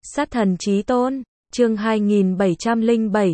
Sát thần chí tôn, chương 2707,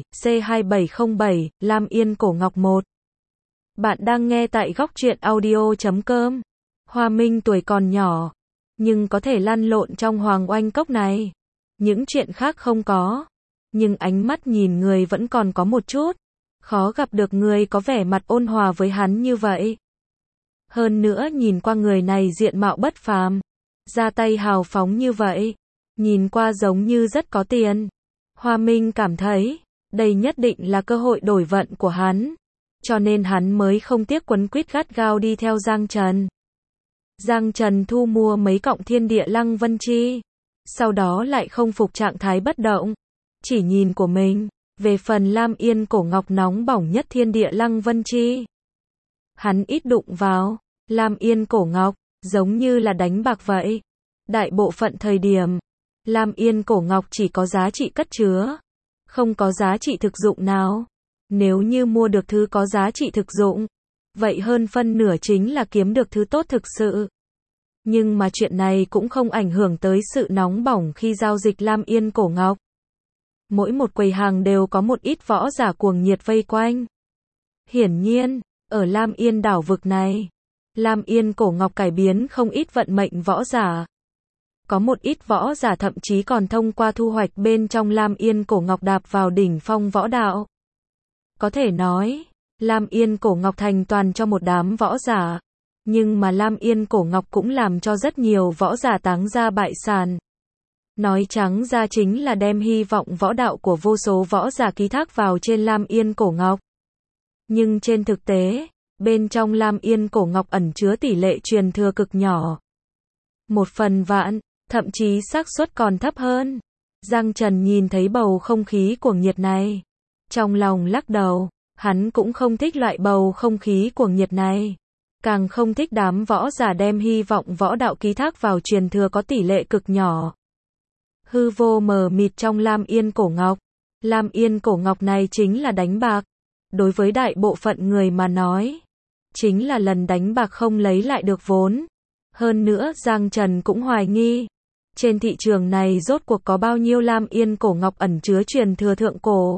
C2707, Lam Yên Cổ Ngọc 1. Bạn đang nghe tại góc truyện audio.com. Hoa Minh tuổi còn nhỏ, nhưng có thể lăn lộn trong hoàng oanh cốc này. Những chuyện khác không có, nhưng ánh mắt nhìn người vẫn còn có một chút. Khó gặp được người có vẻ mặt ôn hòa với hắn như vậy. Hơn nữa nhìn qua người này diện mạo bất phàm, ra tay hào phóng như vậy, nhìn qua giống như rất có tiền. Hoa Minh cảm thấy, đây nhất định là cơ hội đổi vận của hắn, cho nên hắn mới không tiếc quấn quýt gắt gao đi theo Giang Trần. Giang Trần thu mua mấy cọng thiên địa lăng vân chi, sau đó lại không phục trạng thái bất động, chỉ nhìn của mình. Về phần Lam Yên Cổ Ngọc nóng bỏng nhất thiên địa lăng vân chi, hắn ít đụng vào. Lam Yên Cổ Ngọc, giống như là đánh bạc vậy. Đại bộ phận thời điểm, Lam Yên Cổ Ngọc chỉ có giá trị cất chứa, không có giá trị thực dụng nào. Nếu như mua được thứ có giá trị thực dụng, vậy hơn phân nửa chính là kiếm được thứ tốt thực sự. Nhưng mà chuyện này cũng không ảnh hưởng tới sự nóng bỏng khi giao dịch Lam Yên Cổ Ngọc. Mỗi một quầy hàng đều có một ít võ giả cuồng nhiệt vây quanh. Hiển nhiên, ở Lam Yên đảo vực này, Lam Yên Cổ Ngọc cải biến không ít vận mệnh võ giả. Có một ít võ giả thậm chí còn thông qua thu hoạch bên trong Lam Yên Cổ Ngọc đạp vào đỉnh phong võ đạo. Có thể nói, Lam Yên Cổ Ngọc thành toàn cho một đám võ giả. Nhưng mà Lam Yên Cổ Ngọc cũng làm cho rất nhiều võ giả táng ra bại sản. Nói trắng ra chính là đem hy vọng võ đạo của vô số võ giả ký thác vào trên Lam Yên Cổ Ngọc. Nhưng trên thực tế, bên trong Lam Yên Cổ Ngọc ẩn chứa tỷ lệ truyền thừa cực nhỏ. 1/1000, thậm chí xác suất còn thấp hơn. Giang Trần nhìn thấy bầu không khí cuồng nhiệt này, trong lòng lắc đầu, hắn cũng không thích loại bầu không khí cuồng nhiệt này. Càng không thích đám võ giả đem hy vọng võ đạo ký thác vào truyền thừa có tỷ lệ cực nhỏ. Hư vô mờ mịt trong Lam Yên Cổ Ngọc. Lam Yên Cổ Ngọc này chính là đánh bạc. Đối với đại bộ phận người mà nói, chính là lần đánh bạc không lấy lại được vốn. Hơn nữa Giang Trần cũng hoài nghi, trên thị trường này rốt cuộc có bao nhiêu Lam Yên Cổ Ngọc ẩn chứa truyền thừa thượng cổ.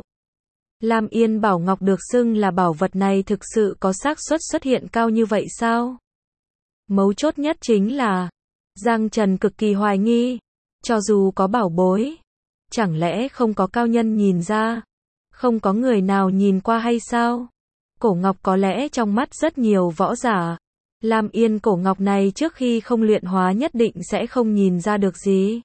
Lam Yên Bảo Ngọc được xưng là bảo vật này thực sự có xác suất xuất hiện cao như vậy sao? Mấu chốt nhất chính là, Giang Trần cực kỳ hoài nghi, cho dù có bảo bối, chẳng lẽ không có cao nhân nhìn ra? Không có người nào nhìn qua hay sao? Cổ Ngọc có lẽ trong mắt rất nhiều võ giả, Lam Yên Cổ Ngọc này trước khi không luyện hóa nhất định sẽ không nhìn ra được gì.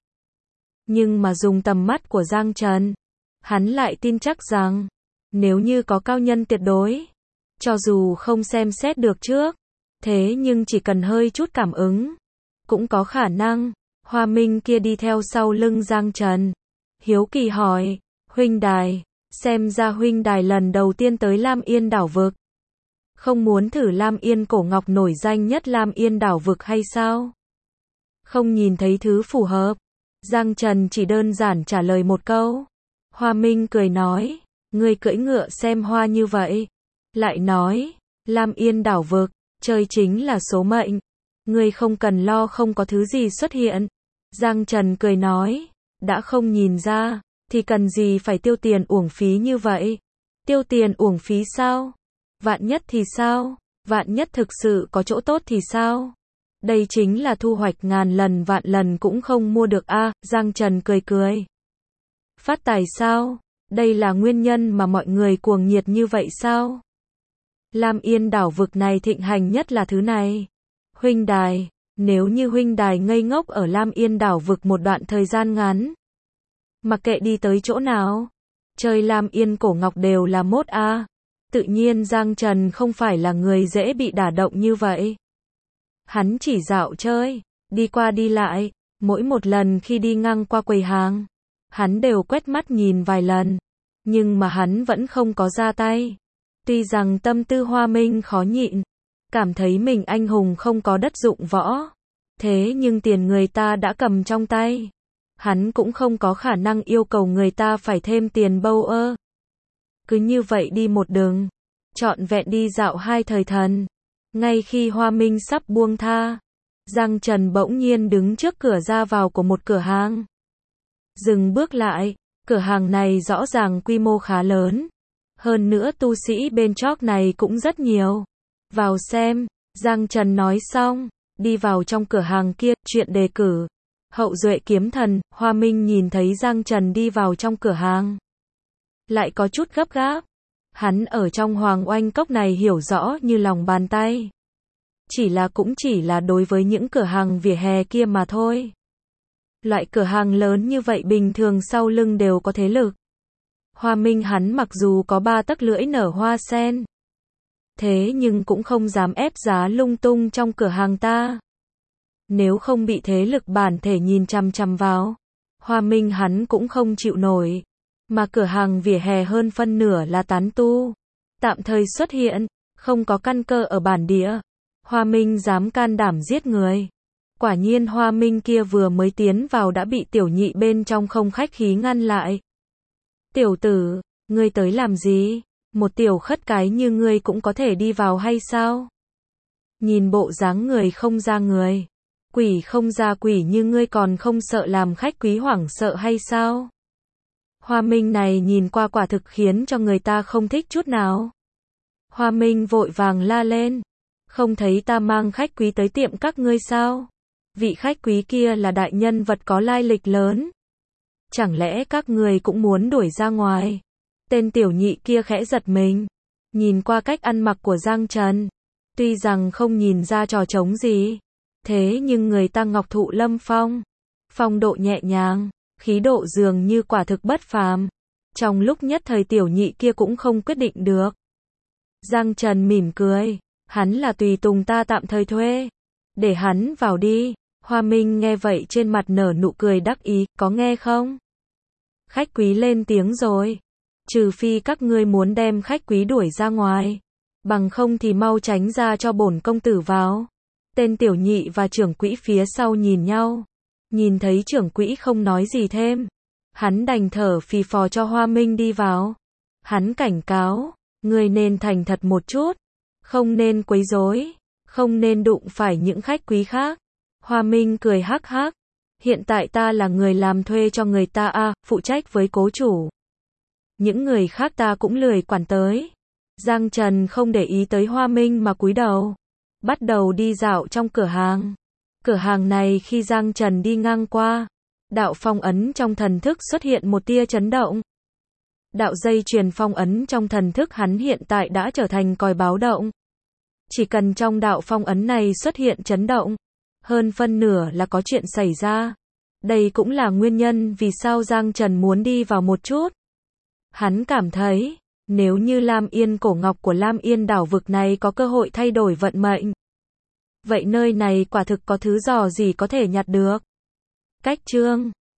Nhưng mà dùng tầm mắt của Giang Trần, hắn lại tin chắc rằng, nếu như có cao nhân tuyệt đối, cho dù không xem xét được trước, thế nhưng chỉ cần hơi chút cảm ứng, cũng có khả năng. Hoa Minh kia đi theo sau lưng Giang Trần, hiếu kỳ hỏi, huynh đài, xem ra huynh đài lần đầu tiên tới Lam Yên đảo vực, không muốn thử Lam Yên Cổ Ngọc nổi danh nhất Lam Yên đảo vực hay sao? Không nhìn thấy thứ phù hợp, Giang Trần chỉ đơn giản trả lời một câu. Hoa Minh cười nói, ngươi cưỡi ngựa xem hoa như vậy, lại nói, Lam Yên đảo vực, chơi chính là số mệnh, ngươi không cần lo không có thứ gì xuất hiện. Giang Trần cười nói, đã không nhìn ra, thì cần gì phải tiêu tiền uổng phí như vậy? Tiêu tiền uổng phí sao? Vạn nhất thì sao? Vạn nhất thực sự có chỗ tốt thì sao? Đây chính là thu hoạch ngàn lần vạn lần cũng không mua được a. Giang Trần cười cười. Phát tài sao? Đây là nguyên nhân mà mọi người cuồng nhiệt như vậy sao? Lam Yên đảo vực này thịnh hành nhất là thứ này. Huynh đài, nếu như huynh đài ngây ngốc ở Lam Yên đảo vực một đoạn thời gian ngắn, mặc kệ đi tới chỗ nào, chơi Lam Yên Cổ Ngọc đều là mốt a. Tự nhiên Giang Trần không phải là người dễ bị đả động như vậy. Hắn chỉ dạo chơi, đi qua đi lại, mỗi một lần khi đi ngang qua quầy hàng, hắn đều quét mắt nhìn vài lần, nhưng mà hắn vẫn không có ra tay. Tuy rằng tâm tư Hoa Minh khó nhịn, cảm thấy mình anh hùng không có đất dụng võ, thế nhưng tiền người ta đã cầm trong tay, hắn cũng không có khả năng yêu cầu người ta phải thêm tiền bâu ơ. Cứ như vậy đi một đường, trọn vẹn đi dạo 2 thời thần. Ngay khi Hoa Minh sắp buông tha, Giang Trần bỗng nhiên đứng trước cửa ra vào của một cửa hàng. Dừng bước lại, cửa hàng này rõ ràng quy mô khá lớn. Hơn nữa tu sĩ bên chóp này cũng rất nhiều. Vào xem, Giang Trần nói xong, đi vào trong cửa hàng kia, chuyện đề cử. Hậu duệ kiếm thần, Hoa Minh nhìn thấy Giang Trần đi vào trong cửa hàng. Lại có chút gấp gáp. Hắn ở trong Hoàng Oanh Cốc này hiểu rõ như lòng bàn tay. Cũng chỉ là đối với những cửa hàng vỉa hè kia mà thôi. Loại cửa hàng lớn như vậy bình thường sau lưng đều có thế lực. Hoa Minh hắn mặc dù có 3 tấc lưỡi nở hoa sen. Thế nhưng cũng không dám ép giá lung tung trong cửa hàng ta. Nếu không bị thế lực bản thể nhìn chằm chằm vào, Hoa Minh hắn cũng không chịu nổi. Mà cửa hàng vỉa hè hơn phân nửa là tán tu. Tạm thời xuất hiện, không có căn cơ ở bản địa. Hoa Minh dám can đảm giết người. Quả nhiên Hoa Minh kia vừa mới tiến vào đã bị tiểu nhị bên trong không khách khí ngăn lại. Tiểu tử, ngươi tới làm gì? Một tiểu khất cái như ngươi cũng có thể đi vào hay sao? Nhìn bộ dáng người không ra người, quỷ không ra quỷ như ngươi còn không sợ làm khách quý hoảng sợ hay sao? Hoa Minh này nhìn qua quả thực khiến cho người ta không thích chút nào. Hoa Minh vội vàng la lên. Không thấy ta mang khách quý tới tiệm các ngươi sao? Vị khách quý kia là đại nhân vật có lai lịch lớn. Chẳng lẽ các ngươi cũng muốn đuổi ra ngoài? Tên tiểu nhị kia khẽ giật mình. Nhìn qua cách ăn mặc của Giang Trần. Tuy rằng không nhìn ra trò trống gì. Thế nhưng người ta ngọc thụ lâm phong. Phong độ nhẹ nhàng. Khí độ dường như quả thực bất phàm. Trong lúc nhất thời tiểu nhị kia cũng không quyết định được. Giang Trần mỉm cười. Hắn là tùy tùng ta tạm thời thuê. Để hắn vào đi. Hoa Minh nghe vậy trên mặt nở nụ cười đắc ý, có nghe không? Khách quý lên tiếng rồi. Trừ phi các ngươi muốn đem khách quý đuổi ra ngoài. Bằng không thì mau tránh ra cho bổn công tử vào. Tên tiểu nhị và trưởng quỹ phía sau nhìn nhau. Nhìn thấy trưởng quỹ không nói gì thêm. Hắn đành thở phì phò cho Hoa Minh đi vào. Hắn cảnh cáo, ngươi nên thành thật một chút. Không nên quấy rối. Không nên đụng phải những khách quý khác. Hoa Minh cười hắc hắc. Hiện tại ta là người làm thuê cho người ta phụ trách với cố chủ. Những người khác ta cũng lười quản tới. Giang Trần không để ý tới Hoa Minh mà cúi đầu. Bắt đầu đi dạo trong cửa hàng. Cửa hàng này khi Giang Trần đi ngang qua, đạo phong ấn trong thần thức xuất hiện một tia chấn động. Đạo dây truyền phong ấn trong thần thức hắn hiện tại đã trở thành còi báo động. Chỉ cần trong đạo phong ấn này xuất hiện chấn động, hơn phân nửa là có chuyện xảy ra. Đây cũng là nguyên nhân vì sao Giang Trần muốn đi vào một chút. Hắn cảm thấy, nếu như Lam Yên cổ ngọc của Lam Yên đảo vực này có cơ hội thay đổi vận mệnh, vậy nơi này quả thực có thứ giò gì có thể nhặt được. Cách chương